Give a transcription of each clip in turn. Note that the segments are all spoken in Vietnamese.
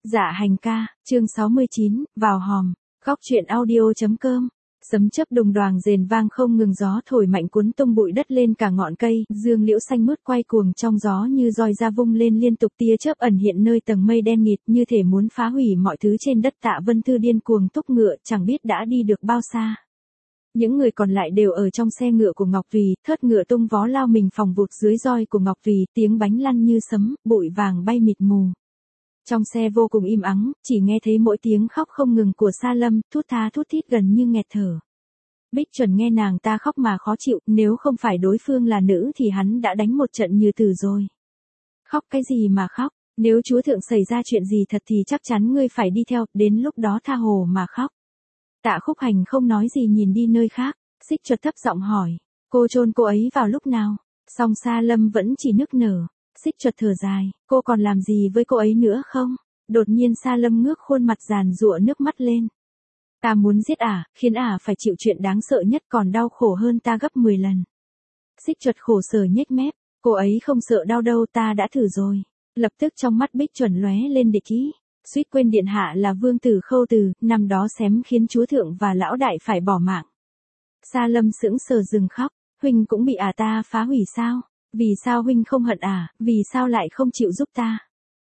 Dạ hành ca, chương 69, vào hòm, góc truyện audio.com. Sấm chớp đùng đoàng rền vang không ngừng, gió thổi mạnh cuốn tung bụi đất lên cả ngọn cây, dương liễu xanh mướt quay cuồng trong gió như roi ra vung lên liên tục, tia chớp ẩn hiện nơi tầng mây đen nghịt như thể muốn phá hủy mọi thứ trên đất. Tạ Vân Thư điên cuồng thúc ngựa, chẳng biết đã đi được bao xa. Những người còn lại đều ở trong xe ngựa của Ngọc Thùy, thớt ngựa tung vó lao mình phòng vụt dưới roi của Ngọc Thùy, tiếng bánh lăn như sấm, bụi vàng bay mịt mù. Trong xe vô cùng im ắng, chỉ nghe thấy mỗi tiếng khóc không ngừng của Sa Lâm, thút tha thút thít gần như nghẹt thở. Bích Chuẩn nghe nàng ta khóc mà khó chịu, nếu không phải đối phương là nữ thì hắn đã đánh một trận như tử rồi. Khóc cái gì mà khóc, nếu chúa thượng xảy ra chuyện gì thật thì chắc chắn ngươi phải đi theo, đến lúc đó tha hồ mà khóc. Tạ Khúc Hành không nói gì nhìn đi nơi khác, Xích Chuột thấp giọng hỏi, cô chôn cô ấy vào lúc nào? Song Sa Lâm vẫn chỉ nức nở. Xích Chuột thở dài, cô còn làm gì với cô ấy nữa không? Đột nhiên Sa Lâm ngước khuôn mặt giàn giụa nước mắt lên. Ta muốn giết ả, khiến ả phải chịu chuyện đáng sợ nhất, còn đau khổ hơn ta gấp 10 lần. Xích Chuột khổ sở nhếch mép, cô ấy không sợ đau đâu, ta đã thử rồi. Lập tức trong mắt Bích Chuẩn lóe lên địch ý. Suýt quên điện hạ là vương tử Khâu Từ, năm đó xém khiến chúa thượng và lão đại phải bỏ mạng. Sa Lâm sững sờ dừng khóc, huynh cũng bị ả ta phá hủy sao? Vì sao huynh không hận ả, vì sao lại không chịu giúp ta?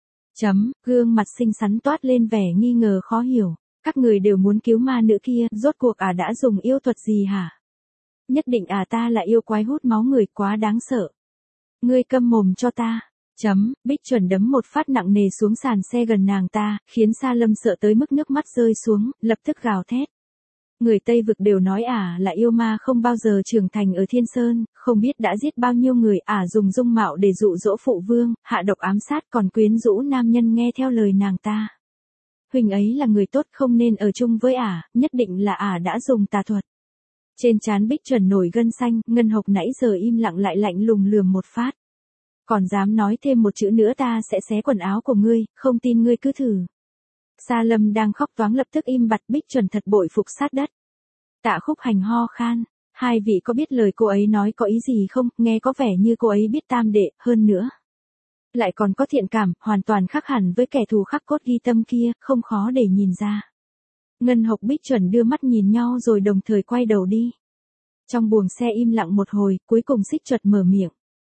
Gương mặt xinh xắn toát lên vẻ nghi ngờ khó hiểu. Các người đều muốn cứu ma nữ kia, rốt cuộc ả đã dùng yêu thuật gì hả? Nhất định ả ta là yêu quái hút máu người, quá đáng sợ. Ngươi câm mồm cho ta. Bích Chuẩn đấm một phát nặng nề xuống sàn xe gần nàng ta, khiến Sa Lâm sợ tới mức nước mắt rơi xuống, lập tức gào thét. Người Tây Vực đều nói ả là yêu ma không bao giờ trưởng thành ở Thiên Sơn, không biết đã giết bao nhiêu người. Ả dùng dung mạo để dụ dỗ phụ vương, hạ độc ám sát, còn quyến rũ nam nhân nghe theo lời nàng ta. Huynh ấy là người tốt, không nên ở chung với ả, nhất định là ả đã dùng tà thuật. Trên trán Bích Chuẩn nổi gân xanh, Ngân Hộc nãy giờ im lặng lại lạnh lùng lườm một phát. Còn dám nói thêm một chữ nữa ta sẽ xé quần áo của ngươi, không tin ngươi cứ thử. Sa Lâm đang khóc toáng lập tức im bặt, Bích Chuẩn thật bội phục sát đất. Tạ Khúc Hành ho khan, hai vị có biết lời cô ấy nói có ý gì không, nghe có vẻ như cô ấy biết tam đệ, hơn nữa. Lại còn có thiện cảm, hoàn toàn khác hẳn với kẻ thù khắc cốt ghi tâm kia, không khó để nhìn ra. Ngân Hộc Bích Chuẩn đưa mắt nhìn nhau rồi đồng thời quay đầu đi. Trong buồng xe im lặng một hồi, cuối cùng Xích Chuột mở miệng.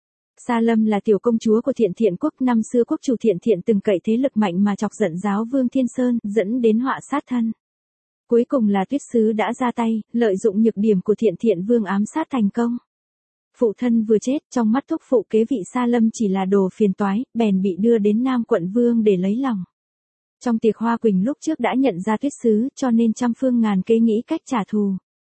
Sa Lâm là tiểu công chúa của Thiện Thiện quốc, năm xưa quốc chủ Thiện Thiện từng cậy thế lực mạnh mà chọc giận giáo vương Thiên Sơn, dẫn đến họa sát thân. Cuối cùng là Tuyết Sứ đã ra tay, lợi dụng nhược điểm của Thiện Thiện vương ám sát thành công. Phụ thân vừa chết, trong mắt thúc phụ kế vị Sa Lâm chỉ là đồ phiền toái, bèn bị đưa đến Nam Quận Vương để lấy lòng. Trong tiệc Hoa Quỳnh lúc trước đã nhận ra Tuyết Sứ, cho nên trăm phương ngàn kế nghĩ cách trả thù.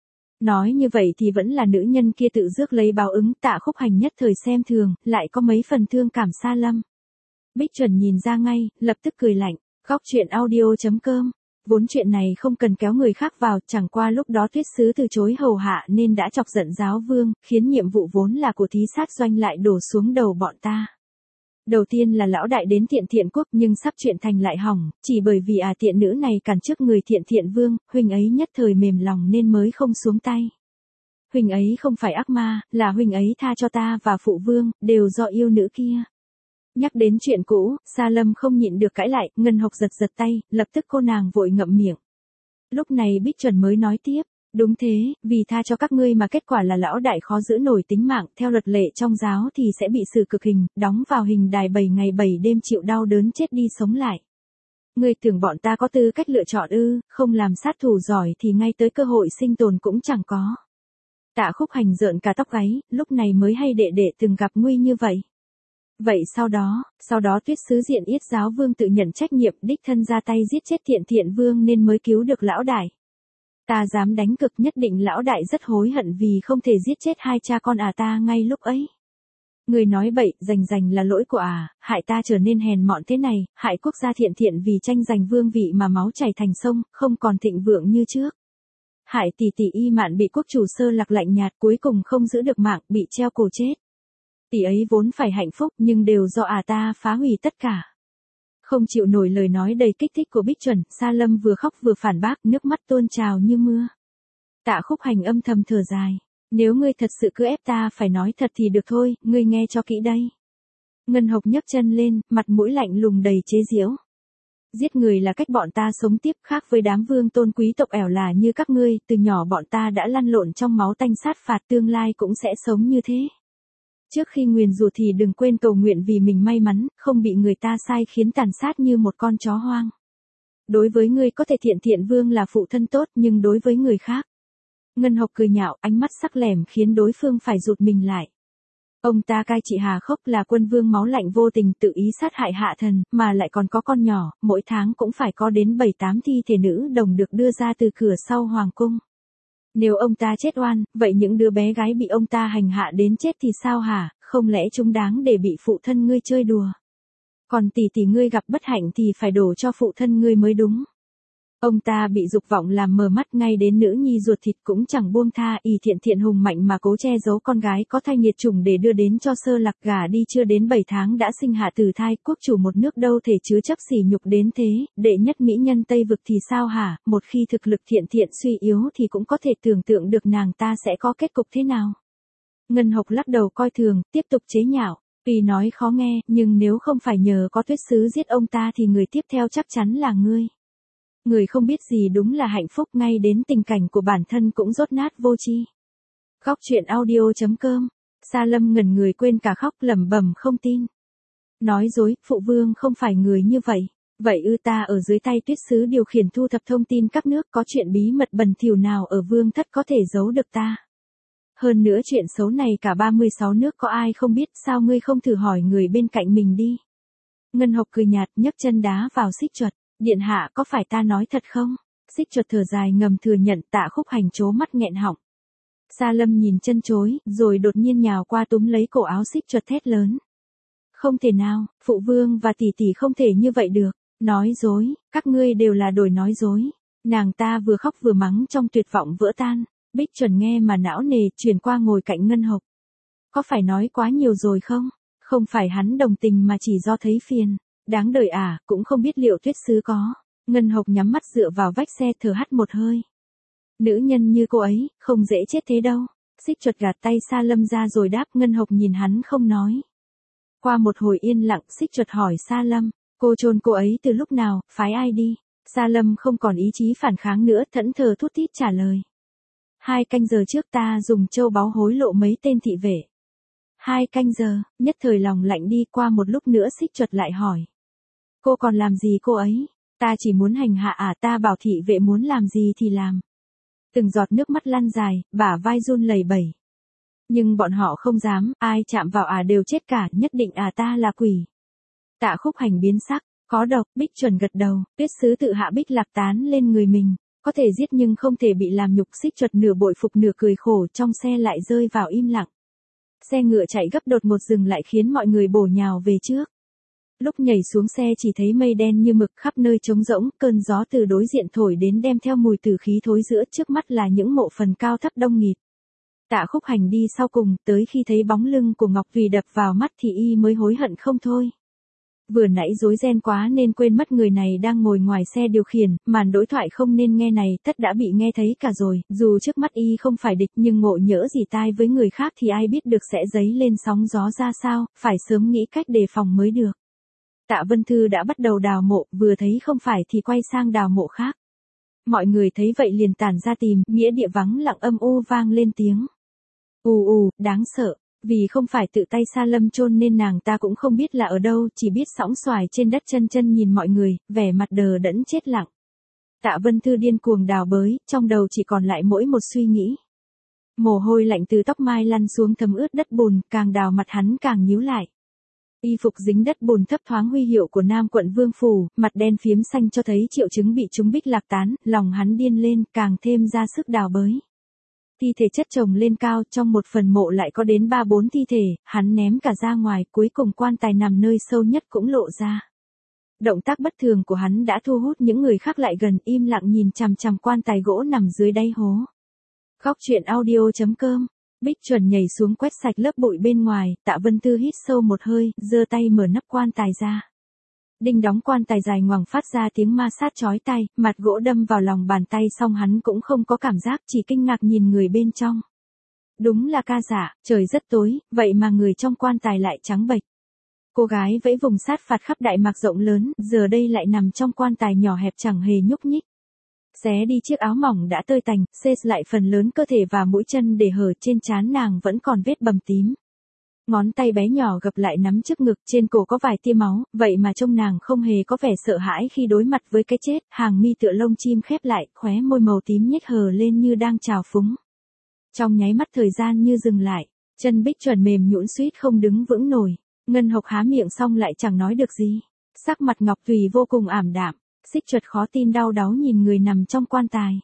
Nói như vậy thì vẫn là nữ nhân kia tự rước lấy báo ứng. Tạ Khúc Hành nhất thời xem thường, lại có mấy phần thương cảm Sa Lâm. Bích Chuẩn nhìn ra ngay, lập tức cười lạnh, góc truyện audio.com. Vốn chuyện này không cần kéo người khác vào, chẳng qua lúc đó Tuyết Sứ từ chối hầu hạ nên đã chọc giận giáo vương, khiến nhiệm vụ vốn là của thí sát doanh lại đổ xuống đầu bọn ta. Đầu tiên là lão đại đến Thiện Thiện quốc, nhưng sắp chuyện thành lại hỏng, chỉ bởi vì tiện nữ này cản trước người Thiện Thiện vương, huynh ấy nhất thời mềm lòng nên mới không xuống tay. Huynh ấy không phải ác ma, là huynh ấy tha cho ta và phụ vương, đều do yêu nữ kia. Nhắc đến chuyện cũ, Sa Lâm không nhịn được cãi lại, Ngân Hộc giật giật tay, lập tức cô nàng vội ngậm miệng. Lúc này Bích Chuẩn mới nói tiếp, đúng thế, vì tha cho các ngươi mà kết quả là lão đại khó giữ nổi tính mạng, theo luật lệ trong giáo thì sẽ bị xử cực hình, đóng vào hình đài 7 ngày 7 đêm chịu đau đớn chết đi sống lại. Ngươi tưởng bọn ta có tư cách lựa chọn ư, không làm sát thủ giỏi thì ngay tới cơ hội sinh tồn cũng chẳng có. Tạ Khúc Hành rợn cả tóc gáy, lúc này mới hay đệ đệ từng gặp nguy như vậy. Vậy sau đó Tuyết Sứ diện Yết giáo vương tự nhận trách nhiệm đích thân ra tay giết chết Thiện Thiện vương nên mới cứu được lão đại. Ta dám đánh cực, nhất định lão đại rất hối hận vì không thể giết chết hai cha con ta ngay lúc ấy. Người nói bậy, rành là lỗi của hại ta trở nên hèn mọn thế này, hại quốc gia Thiện Thiện vì tranh giành vương vị mà máu chảy thành sông, không còn thịnh vượng như trước. Hại tỷ tỷ Y Mạn bị quốc chủ Sơ Lạc lạnh nhạt, cuối cùng không giữ được mạng, bị treo cổ chết. Tỷ ấy vốn phải hạnh phúc nhưng đều do ta phá hủy tất cả. Không chịu nổi lời nói đầy kích thích của Bích Chuẩn, Sa Lâm vừa khóc vừa phản bác, nước mắt tuôn trào như mưa. Tạ Khúc Hành âm thầm thở dài, nếu ngươi thật sự cứ ép ta phải nói thật thì được thôi, ngươi nghe cho kỹ đây. Ngân Hộc nhấc chân lên, mặt mũi lạnh lùng đầy chế giễu. Giết người là cách bọn ta sống tiếp, khác với đám vương tôn quý tộc ẻo là như các ngươi, từ nhỏ bọn ta đã lăn lộn trong máu tanh sát phạt, tương lai cũng sẽ sống như thế. Trước khi nguyền rủa thì đừng quên cầu nguyện vì mình may mắn, không bị người ta sai khiến tàn sát như một con chó hoang. Đối với ngươi có thể Thiện Vương là phụ thân tốt, nhưng đối với người khác. Ngân Hộc cười nhạo, ánh mắt sắc lẻm khiến đối phương phải rụt mình lại. Ông ta cai trị Hà Khốc, là quân vương máu lạnh vô tình tự ý sát hại hạ thần, mà lại còn có con nhỏ, mỗi tháng cũng phải có đến 7-8 thi thể nữ đồng được đưa ra từ cửa sau hoàng cung. Nếu ông ta chết oan, vậy những đứa bé gái bị ông ta hành hạ đến chết thì sao hả, không lẽ chúng đáng để bị phụ thân ngươi chơi đùa? Còn tỷ ngươi gặp bất hạnh thì phải đổ cho phụ thân ngươi mới đúng. Ông ta bị dục vọng làm mờ mắt, ngay đến nữ nhi ruột thịt cũng chẳng buông tha, ỷ thiện hùng mạnh mà cố che giấu con gái có thai nghiệt chủng để đưa đến cho Sơ Lạc, gả đi chưa đến 7 tháng đã sinh hạ tử thai, quốc chủ một nước đâu thể chứa chấp sỉ nhục đến thế, đệ nhất mỹ nhân Tây Vực thì sao hả, một khi thực lực thiện suy yếu thì cũng có thể tưởng tượng được nàng ta sẽ có kết cục thế nào. Ngân Hộc lắc đầu coi thường, tiếp tục chế nhạo, tuy nói khó nghe, nhưng nếu không phải nhờ có Tuyết Sứ giết ông ta thì người tiếp theo chắc chắn là ngươi. Người không biết gì đúng là hạnh phúc, ngay đến tình cảnh của bản thân cũng dốt nát vô tri. Góc truyện audio.com. Sa Lâm ngẩn người quên cả khóc, lẩm bẩm không tin. Nói dối, phụ vương không phải người như vậy. Vậy ta ở dưới tay Tuyết Sứ điều khiển thu thập thông tin các nước, có chuyện bí mật bẩn thỉu nào ở vương thất có thể giấu được ta? Hơn nữa chuyện xấu này cả 36 nước có ai không biết, sao ngươi không thử hỏi người bên cạnh mình đi? Ngân Hộc cười nhạt, nhấc chân đá vào Xích Chuột. Điện hạ có phải ta nói thật không? Xích Chuột thở dài ngầm thừa nhận, Tạ Khúc Hành trố mắt nghẹn họng. Sa Lâm nhìn chân chối, rồi đột nhiên nhào qua túm lấy cổ áo Xích Chuột thét lớn. Không thể nào, phụ vương và tỷ không thể như vậy được. Nói dối, các ngươi đều là đồi nói dối. Nàng ta vừa khóc vừa mắng trong tuyệt vọng vỡ tan. Bích Chuẩn nghe mà não nề, chuyển qua ngồi cạnh Ngân Hộc. Có phải nói quá nhiều rồi không? Không phải hắn đồng tình mà chỉ do thấy phiền. Đáng đời à, cũng không biết liệu Tuyết Sứ có. Ngân Hộc nhắm mắt dựa vào vách xe thở hắt một hơi. Nữ nhân như cô ấy, không dễ chết thế đâu. Xích Chuột gạt tay Sa Lâm ra rồi đáp. Ngân Hộc nhìn hắn không nói. Qua một hồi yên lặng, Xích Chuột hỏi Sa Lâm, cô chôn cô ấy từ lúc nào, phái ai đi? Sa Lâm không còn ý chí phản kháng nữa, thẫn thờ thút thít trả lời. 2 canh giờ trước ta dùng châu báu hối lộ mấy tên thị vệ. 2 canh giờ, nhất thời lòng lạnh đi. Qua một lúc nữa Xích Chuột lại hỏi. Cô còn làm gì cô ấy? Ta chỉ muốn hành hạ à, ta bảo thị vệ muốn làm gì thì làm. Từng giọt nước mắt lăn dài, bả vai run lẩy bẩy. Nhưng bọn họ không dám, ai chạm vào đều chết cả, nhất định ta là quỷ. Tạ Khúc Hành biến sắc, có độc. Bích Chuẩn gật đầu, Tuyết Sứ tự hạ Bích Lạc tán lên người mình. Có thể giết nhưng không thể bị làm nhục. Xích Chuột nửa bội phục nửa cười khổ, trong xe lại rơi vào im lặng. Xe ngựa chạy gấp đột ngột dừng lại khiến mọi người bổ nhào về trước. Lúc nhảy xuống xe chỉ thấy mây đen như mực, khắp nơi trống rỗng, cơn gió từ đối diện thổi đến đem theo mùi tử khí thối rữa, trước mắt là những mộ phần cao thấp đông nghịt. Tạ Khúc Hành đi sau cùng, tới khi thấy bóng lưng của Ngọc Thùy đập vào mắt thì y mới hối hận không thôi. Vừa nãy rối ren quá nên quên mất người này đang ngồi ngoài xe điều khiển, màn đối thoại không nên nghe này tất đã bị nghe thấy cả rồi, dù trước mắt y không phải địch nhưng ngộ nhỡ gì tai với người khác thì ai biết được sẽ dấy lên sóng gió ra sao, phải sớm nghĩ cách đề phòng mới được. Tạ Vân Thư đã bắt đầu đào mộ, vừa thấy không phải thì quay sang đào mộ khác. Mọi người thấy vậy liền tản ra tìm, nghĩa địa vắng lặng âm u vang lên tiếng. Đáng sợ. Vì không phải tự tay Sa Lâm chôn nên nàng ta cũng không biết là ở đâu, chỉ biết sõng xoài trên đất chân nhìn mọi người, vẻ mặt đờ đẫn chết lặng. Tạ Vân Thư điên cuồng đào bới, trong đầu chỉ còn lại mỗi một suy nghĩ. Mồ hôi lạnh từ tóc mai lăn xuống thấm ướt đất bùn, càng đào mặt hắn càng nhíu lại. Y phục dính đất bùn thấp thoáng huy hiệu của Nam Quận Vương Phủ, mặt đen phiếm xanh cho thấy triệu chứng bị chúng Bích Lạc tán, lòng hắn điên lên, càng thêm ra sức đào bới. Thi thể chất chồng lên cao, trong một phần mộ lại có đến 3-4 thi thể, hắn ném cả ra ngoài, cuối cùng quan tài nằm nơi sâu nhất cũng lộ ra. Động tác bất thường của hắn đã thu hút những người khác lại gần, im lặng nhìn chằm chằm quan tài gỗ nằm dưới đáy hố. Góc truyện audio.com. Bích Chuẩn nhảy xuống quét sạch lớp bụi bên ngoài, Tạ Vân Thư hít sâu một hơi, giơ tay mở nắp quan tài ra. Đinh đóng, quan tài dài ngoằng phát ra tiếng ma sát chói tai, mặt gỗ đâm vào lòng bàn tay, song hắn cũng không có cảm giác, chỉ kinh ngạc nhìn người bên trong. Đúng là ca giả, trời rất tối, vậy mà người trong quan tài lại trắng bệch. Cô gái vẫy vùng sát phạt khắp Đại Mạc rộng lớn, giờ đây lại nằm trong quan tài nhỏ hẹp chẳng hề nhúc nhích. Xé đi chiếc áo mỏng đã tơi tành, xê lại phần lớn cơ thể và mũi chân để hở, trên trán nàng vẫn còn vết bầm tím. Ngón tay bé nhỏ gập lại nắm trước ngực, trên cổ có vài tia máu, vậy mà trông nàng không hề có vẻ sợ hãi khi đối mặt với cái chết, hàng mi tựa lông chim khép lại, khóe môi màu tím nhếch hờ lên như đang trào phúng. Trong nháy mắt thời gian như dừng lại, chân Bích Chuẩn mềm nhũn suýt không đứng vững nổi. Ngân Hộc há miệng xong lại chẳng nói được gì. Sắc mặt Ngọc Thùy vô cùng ảm đạm, Xích Chuột khó tin đau đáu nhìn người nằm trong quan tài.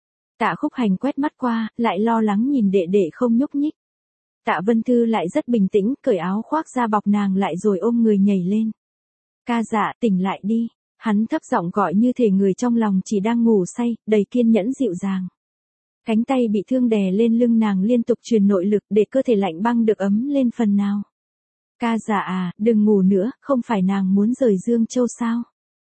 Tạ Khúc Hành quét mắt qua, lại lo lắng nhìn đệ đệ không nhúc nhích. Tạ Vân Thư lại rất bình tĩnh, cởi áo khoác ra bọc nàng lại rồi ôm người nhảy lên. Ca Dạ, tỉnh lại đi. Hắn thấp giọng gọi như thể người trong lòng chỉ đang ngủ say, đầy kiên nhẫn dịu dàng. Cánh tay bị thương đè lên lưng nàng liên tục truyền nội lực để cơ thể lạnh băng được ấm lên phần nào. Ca Dạ à, đừng ngủ nữa, không phải nàng muốn rời Dương Châu sao?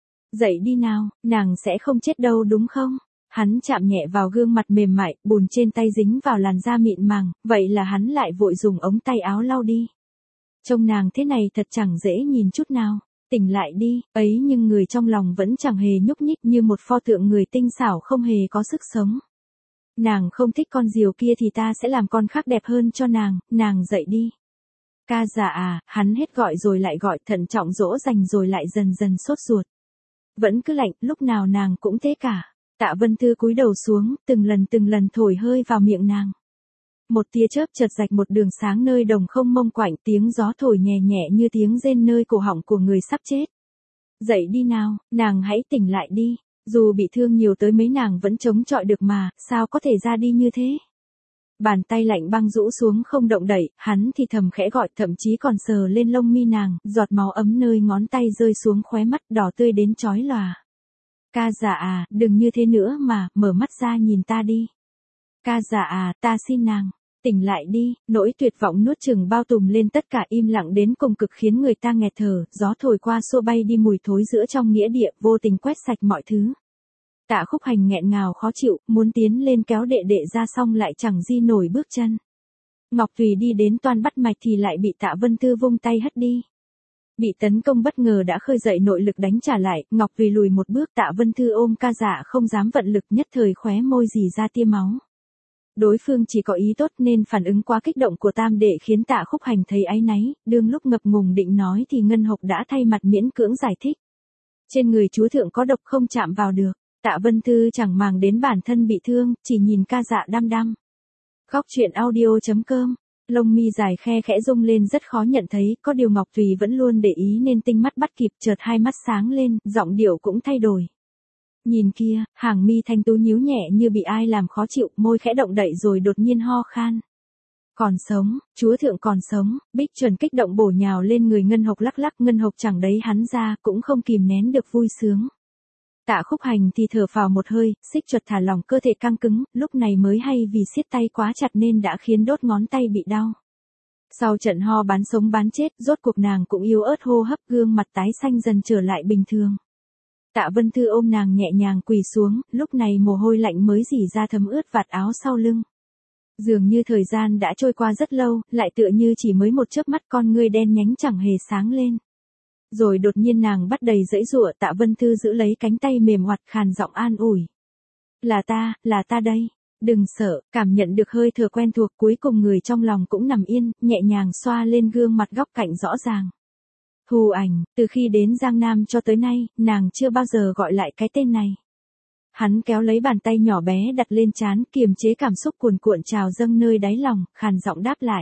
Dậy đi nào, nàng sẽ không chết đâu đúng không? Hắn chạm nhẹ vào gương mặt mềm mại, bùn trên tay dính vào làn da mịn màng, vậy là hắn lại vội dùng ống tay áo lau đi. Trông nàng thế này thật chẳng dễ nhìn chút nào. Tỉnh lại đi, ấy nhưng người trong lòng vẫn chẳng hề nhúc nhích như một pho tượng người tinh xảo không hề có sức sống. Nàng không thích con diều kia thì ta sẽ làm con khác đẹp hơn cho nàng dậy đi. Ca Dạ à, hắn hết gọi rồi lại gọi, thận trọng dỗ dành rồi lại dần dần sốt ruột. Vẫn cứ lạnh, lúc nào nàng cũng thế cả. Tạ Vân Thư cúi đầu xuống, từng lần thổi hơi vào miệng nàng. Một tia chớp chợt rạch một đường sáng nơi đồng không mông quạnh, tiếng gió thổi nhẹ nhẹ như tiếng rên nơi cổ họng của người sắp chết. Dậy đi nào, nàng hãy tỉnh lại đi. Dù bị thương nhiều tới mấy nàng vẫn chống chọi được mà, sao có thể ra đi như thế? Bàn tay lạnh băng rũ xuống không động đậy, hắn thì thầm khẽ gọi, thậm chí còn sờ lên lông mi nàng, giọt máu ấm nơi ngón tay rơi xuống khóe mắt đỏ tươi đến chói lòa. Ca Dạ à, đừng như thế nữa mà, mở mắt ra nhìn ta đi. Ca Dạ à, ta xin nàng, tỉnh lại đi. Nỗi tuyệt vọng nuốt chửng bao trùm lên tất cả, im lặng đến cùng cực khiến người ta nghẹt thở, gió thổi qua xô bay đi mùi thối giữa trong nghĩa địa, vô tình quét sạch mọi thứ. Tạ Khúc Hành nghẹn ngào khó chịu, muốn tiến lên kéo đệ đệ ra xong lại chẳng di nổi bước chân. Ngọc Thùy đi đến toan bắt mạch thì lại bị Tạ Vân Thư vung tay hất đi. Bị tấn công bất ngờ đã khơi dậy nội lực đánh trả lại, Ngọc Thùy lùi một bước, Tạ Vân Thư ôm Ca Dạ không dám vận lực, nhất thời khóe môi rỉ ra tia máu. Đối phương chỉ có ý tốt nên phản ứng quá kích động của tam đệ khiến Tạ Khúc Hành thấy áy náy, đương lúc ngập ngùng định nói thì Ngân Hộc đã thay mặt miễn cưỡng giải thích. Trên người chúa thượng có độc không chạm vào được. Tạ Vân Thư chẳng màng đến bản thân bị thương, chỉ nhìn Ca Dạ đăm đăm. Góc truyện audio.com, lông mi dài khe khẽ rung lên rất khó nhận thấy, có điều Ngọc Thùy vẫn luôn để ý nên tinh mắt bắt kịp, chợt hai mắt sáng lên, giọng điệu cũng thay đổi. Nhìn kia, hàng mi thanh tú nhíu nhẹ như bị ai làm khó chịu, môi khẽ động đậy rồi đột nhiên ho khan. Còn sống, chúa thượng còn sống. Bích Chuẩn kích động bổ nhào lên người Ngân Hộc lắc lắc, Ngân Hộc chẳng đấy hắn ra, cũng không kìm nén được vui sướng. Tạ Khúc Hành thì thở phào một hơi, Xích Chuột thả lỏng cơ thể căng cứng, lúc này mới hay vì siết tay quá chặt nên đã khiến đốt ngón tay bị đau. Sau trận ho bán sống bán chết, rốt cuộc nàng cũng yếu ớt hô hấp, gương mặt tái xanh dần trở lại bình thường. Tạ Vân Thư ôm nàng nhẹ nhàng quỳ xuống, lúc này mồ hôi lạnh mới rỉ ra thấm ướt vạt áo sau lưng. Dường như thời gian đã trôi qua rất lâu, lại tựa như chỉ mới một chớp mắt, con ngươi đen nhánh chẳng hề sáng lên. Rồi đột nhiên nàng bắt đầy giãy giụa, Tạ Vân Thư giữ lấy cánh tay mềm oặt, khàn giọng an ủi. Là ta đây. Đừng sợ, cảm nhận được hơi thở quen thuộc, cuối cùng người trong lòng cũng nằm yên, nhẹ nhàng xoa lên gương mặt góc cạnh rõ ràng. Hù Ảnh, từ khi đến Giang Nam cho tới nay, nàng chưa bao giờ gọi lại cái tên này. Hắn kéo lấy bàn tay nhỏ bé đặt lên trán, kiềm chế cảm xúc cuồn cuộn trào dâng nơi đáy lòng, khàn giọng đáp lại.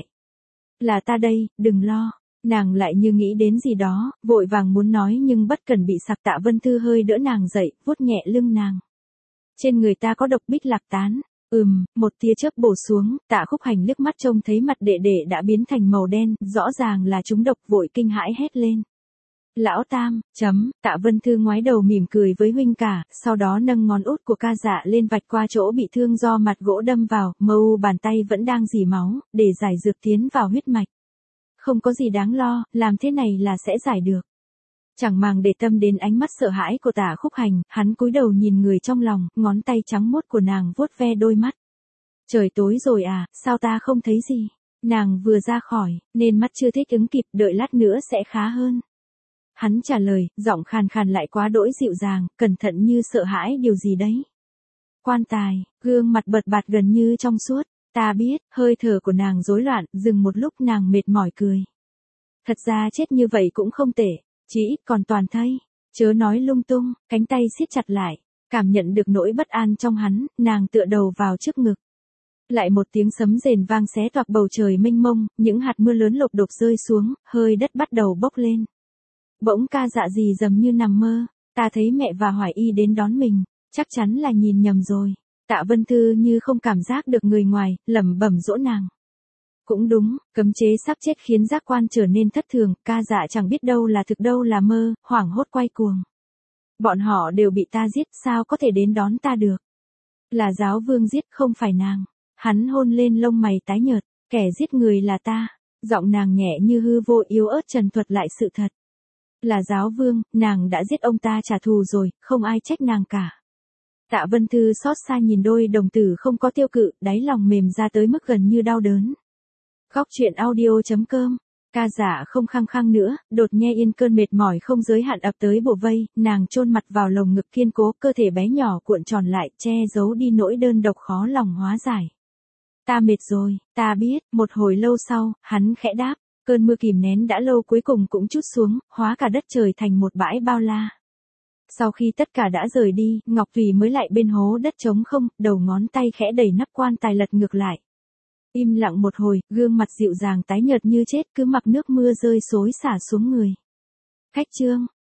Là ta đây, đừng lo. Nàng lại như nghĩ đến gì đó, vội vàng muốn nói nhưng bất cẩn bị sặc. Tạ Vân Thư hơi đỡ nàng dậy, vuốt nhẹ lưng nàng. Trên người ta có độc bích lạc tán. Một tia chớp bổ xuống, Tạ Khúc Hành liếc mắt trông thấy mặt đệ đệ đã biến thành màu đen, rõ ràng là trúng độc, vội kinh hãi hét lên. Lão Tam, Tạ Vân Thư ngoái đầu mỉm cười với huynh cả, sau đó nâng ngón út của Ca Dạ lên vạch qua chỗ bị thương do mặt gỗ đâm vào, bàn tay vẫn đang rỉ máu, để giải dược tiến vào huyết mạch. Không có gì đáng lo, làm thế này là sẽ giải được. Chẳng màng để tâm đến ánh mắt sợ hãi của Tạ Khúc Hành, hắn cúi đầu nhìn người trong lòng, ngón tay trắng muốt của nàng vuốt ve đôi mắt. Trời tối rồi à, sao ta không thấy gì? Nàng vừa ra khỏi, nên mắt chưa thích ứng kịp, đợi lát nữa sẽ khá hơn. Hắn trả lời, giọng khàn khàn lại quá đỗi dịu dàng, cẩn thận như sợ hãi điều gì đấy. Quan tài, gương mặt bật bạt gần như trong suốt. Ta biết, hơi thở của nàng rối loạn, dừng một lúc nàng mệt mỏi cười. Thật ra chết như vậy cũng không tệ, chỉ ít còn toàn thây. Chớ nói lung tung, cánh tay siết chặt lại, cảm nhận được nỗi bất an trong hắn, nàng tựa đầu vào trước ngực. Lại một tiếng sấm rền vang xé toạc bầu trời mênh mông, những hạt mưa lớn lộp đột rơi xuống, hơi đất bắt đầu bốc lên. Bỗng Ca Dạ rì rầm như nằm mơ, ta thấy mẹ và Hoài Y đến đón mình, chắc chắn là nhìn nhầm rồi. Tạ Vân Thư như không cảm giác được người ngoài, lẩm bẩm dỗ nàng. Cũng đúng, cấm chế sắp chết khiến giác quan trở nên thất thường, Ca Dạ chẳng biết đâu là thực đâu là mơ, hoảng hốt quay cuồng. Bọn họ đều bị ta giết, sao có thể đến đón ta được? Là giáo vương giết, không phải nàng. Hắn hôn lên lông mày tái nhợt, kẻ giết người là ta. Giọng nàng nhẹ như hư vô yếu ớt trần thuật lại sự thật. Là giáo vương, nàng đã giết ông ta trả thù rồi, không ai trách nàng cả. Tạ Vân Thư xót xa nhìn đôi đồng tử không có tiêu cự, đáy lòng mềm ra tới mức gần như đau đớn. Góc truyện audio.com. Ca Dạ không khăng khăng nữa, đột nghe yên cơn mệt mỏi không giới hạn ập tới bổ vây, nàng chôn mặt vào lồng ngực kiên cố, cơ thể bé nhỏ cuộn tròn lại, che giấu đi nỗi đơn độc khó lòng hóa giải. Ta mệt rồi, ta biết, một hồi lâu sau, hắn khẽ đáp, cơn mưa kìm nén đã lâu cuối cùng cũng trút xuống, hóa cả đất trời thành một bãi bao la. Sau khi tất cả đã rời đi, Ngọc Thủy mới lại bên hố đất trống không, đầu ngón tay khẽ đẩy nắp quan tài lật ngược lại. Im lặng một hồi, gương mặt dịu dàng tái nhợt như chết cứ mặc nước mưa rơi xối xả xuống người. Cách chương.